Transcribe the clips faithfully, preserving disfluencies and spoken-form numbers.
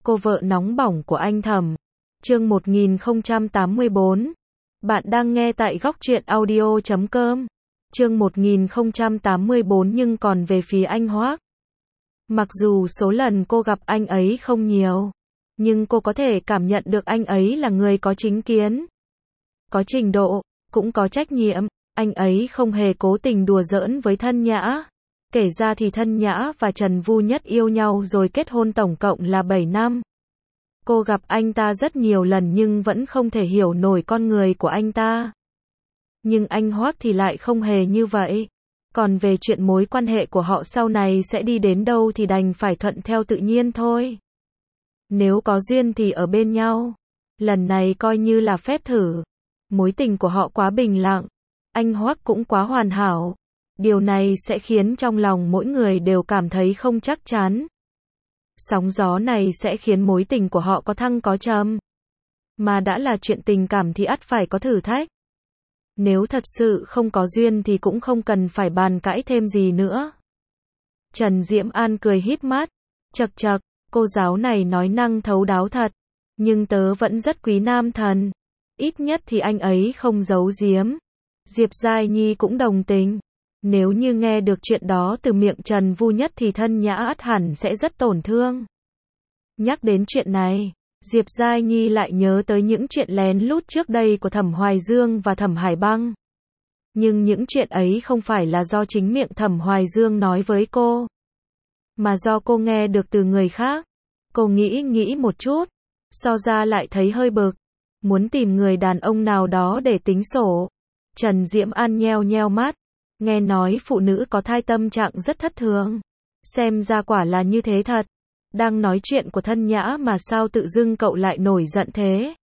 Cô vợ nóng bỏng của anh Thẩm. Chương một nghìn không trăm tám mươi bốn. Bạn đang nghe tại góc truyện audio chấm com. Chương một nghìn không trăm tám mươi bốn nhưng còn về phía anh Hoác. Mặc dù số lần cô gặp anh ấy không nhiều, nhưng cô có thể cảm nhận được anh ấy là người có chính kiến, có trình độ, cũng có trách nhiệm. Anh ấy không hề cố tình đùa giỡn với Thân Nhã. Kể ra thì Thân Nhã và Trần Vu Nhất yêu nhau rồi kết hôn tổng cộng là bảy năm. Cô gặp anh ta rất nhiều lần nhưng vẫn không thể hiểu nổi con người của anh ta. Nhưng anh Hoác thì lại không hề như vậy. Còn về chuyện mối quan hệ của họ sau này sẽ đi đến đâu thì đành phải thuận theo tự nhiên thôi. Nếu có duyên thì ở bên nhau. Lần này coi như là phép thử. Mối tình của họ quá bình lặng. Anh Hoác cũng quá hoàn hảo. Điều này sẽ khiến trong lòng mỗi người đều cảm thấy không chắc chắn. Sóng gió này sẽ khiến mối tình của họ có thăng có trầm. Mà đã là chuyện tình cảm thì ắt phải có thử thách. Nếu thật sự không có duyên thì cũng không cần phải bàn cãi thêm gì nữa. Trần Diễm An cười híp mắt. Chậc chậc, cô giáo này nói năng thấu đáo thật. Nhưng tớ vẫn rất quý nam thần. Ít nhất thì anh ấy không giấu giếm. Diệp Giai Nhi cũng đồng tình. Nếu như nghe được chuyện đó từ miệng Trần Vu Nhất thì Thân Nhã ắt hẳn sẽ rất tổn thương. Nhắc đến chuyện này, Diệp Giai Nhi lại nhớ tới những chuyện lén lút trước đây của Thẩm Hoài Dương và Thẩm Hải Băng. Nhưng những chuyện ấy không phải là do chính miệng Thẩm Hoài Dương nói với cô, mà do cô nghe được từ người khác. Cô nghĩ nghĩ một chút, so ra lại thấy hơi bực. Muốn tìm người đàn ông nào đó để tính sổ. Trần Diễm An nheo nheo mắt. Nghe nói phụ nữ có thai tâm trạng rất thất thường. Xem ra quả là như thế thật. Đang nói chuyện của Thân Nhã mà sao tự dưng cậu lại nổi giận thế?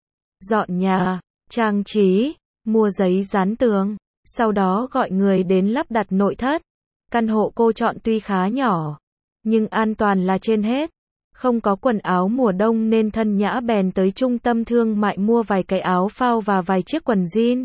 Dọn nhà, trang trí, mua giấy dán tường, sau đó gọi người đến lắp đặt nội thất. Căn hộ cô chọn tuy khá nhỏ, nhưng an toàn là trên hết. Không có quần áo mùa đông nên Thân Nhã bèn tới trung tâm thương mại mua vài cái áo phao và vài chiếc quần jean.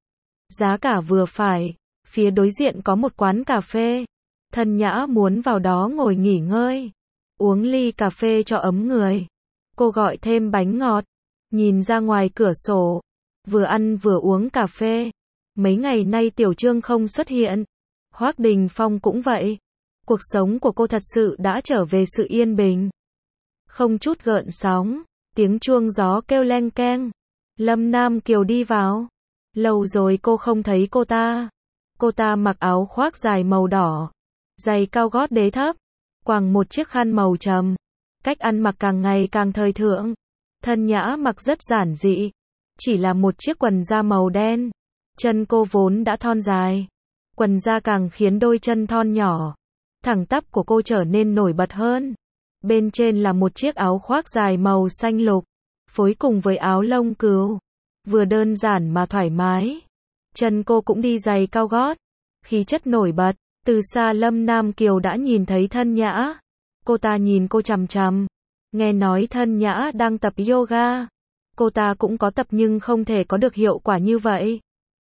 Giá cả vừa phải. Phía đối diện có một quán cà phê. Thân Nhã muốn vào đó ngồi nghỉ ngơi, uống ly cà phê cho ấm người. Cô gọi thêm bánh ngọt, nhìn ra ngoài cửa sổ, vừa ăn vừa uống cà phê. Mấy ngày nay Tiểu Trương không xuất hiện, Hoác Đình Phong cũng vậy. Cuộc sống của cô thật sự đã trở về sự yên bình, không chút gợn sóng. Tiếng chuông gió kêu leng keng. Lâm Nam Kiều đi vào. Lâu rồi cô không thấy cô ta. Cô ta mặc áo khoác dài màu đỏ, giày cao gót đế thấp, quàng một chiếc khăn màu trầm. Cách ăn mặc càng ngày càng thời thượng. Thân Nhã mặc rất giản dị, chỉ là một chiếc quần da màu đen. Chân cô vốn đã thon dài, quần da càng khiến đôi chân thon nhỏ, thẳng tắp của cô trở nên nổi bật hơn. Bên trên là một chiếc áo khoác dài màu xanh lục, phối cùng với áo lông cừu, vừa đơn giản mà thoải mái. Chân cô cũng đi giày cao gót, khí chất nổi bật. Từ xa Lâm Nam Kiều đã nhìn thấy Thân Nhã. Cô ta nhìn cô chằm chằm. Nghe nói Thân Nhã đang tập yoga. Cô ta cũng có tập nhưng không thể có được hiệu quả như vậy.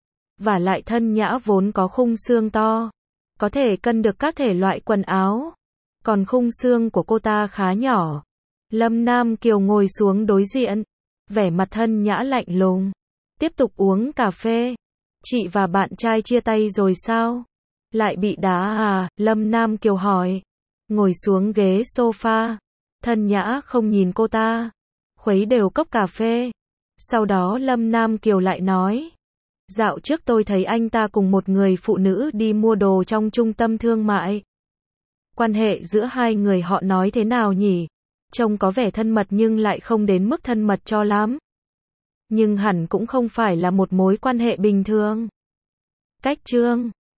Vả lại Thân Nhã vốn có khung xương to, có thể cân được các thể loại quần áo. Còn khung xương của cô ta khá nhỏ. Lâm Nam Kiều ngồi xuống đối diện, vẻ mặt Thân Nhã lạnh lùng, tiếp tục uống cà phê. Chị và bạn trai chia tay rồi sao? Lại bị đá à? Lâm Nam Kiều hỏi. Ngồi xuống ghế sofa. Thân Nhã không nhìn cô ta, khuấy đều cốc cà phê. Sau đó Lâm Nam Kiều lại nói. Dạo trước tôi thấy anh ta cùng một người phụ nữ đi mua đồ trong trung tâm thương mại. Quan hệ giữa hai người họ nói thế nào nhỉ? Trông có vẻ thân mật nhưng lại không đến mức thân mật cho lắm. Nhưng hẳn cũng không phải là một mối quan hệ bình thường. Cách Trương